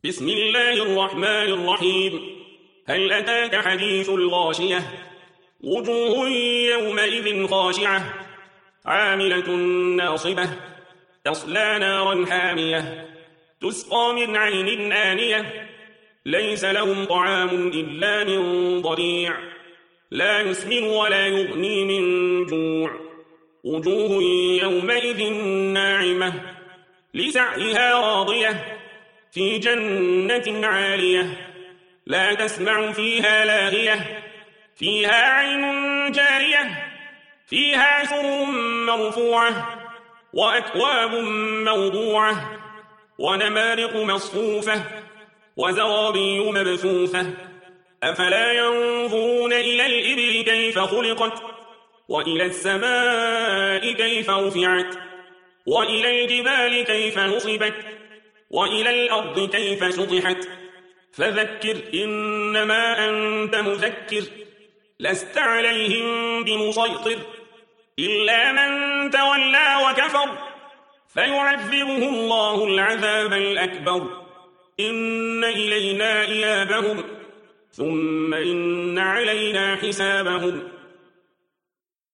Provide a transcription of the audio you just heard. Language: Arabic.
بسم الله الرحمن الرحيم. هل أتاك حديث الغاشية؟ وجوه يومئذ خاشعة عاملة ناصبة تصلى نارا حامية تسقى من عين آنية ليس لهم طعام إلا من ضريع لا يسمن ولا يغني من جوع وجوه يومئذ ناعمة لسعيها راضية في جنة عالية لا تسمع فيها لاغية فيها عين جارية فيها سرر مرفوعة وأكواب موضوعة ونمارق مصفوفة وزرابي مبثوثة أفلا ينظرون إلى الإبل كيف خلقت وإلى السماء كيف رفعت وإلى الجبال كيف نصبت وإلى الأرض كيف سطحت فذكر إنما أنت مذكر لست عليهم بمسيطر إلا من تولى وكفر فيعذبه الله العذاب الأكبر إن إلينا إيابهم ثم إن علينا حسابهم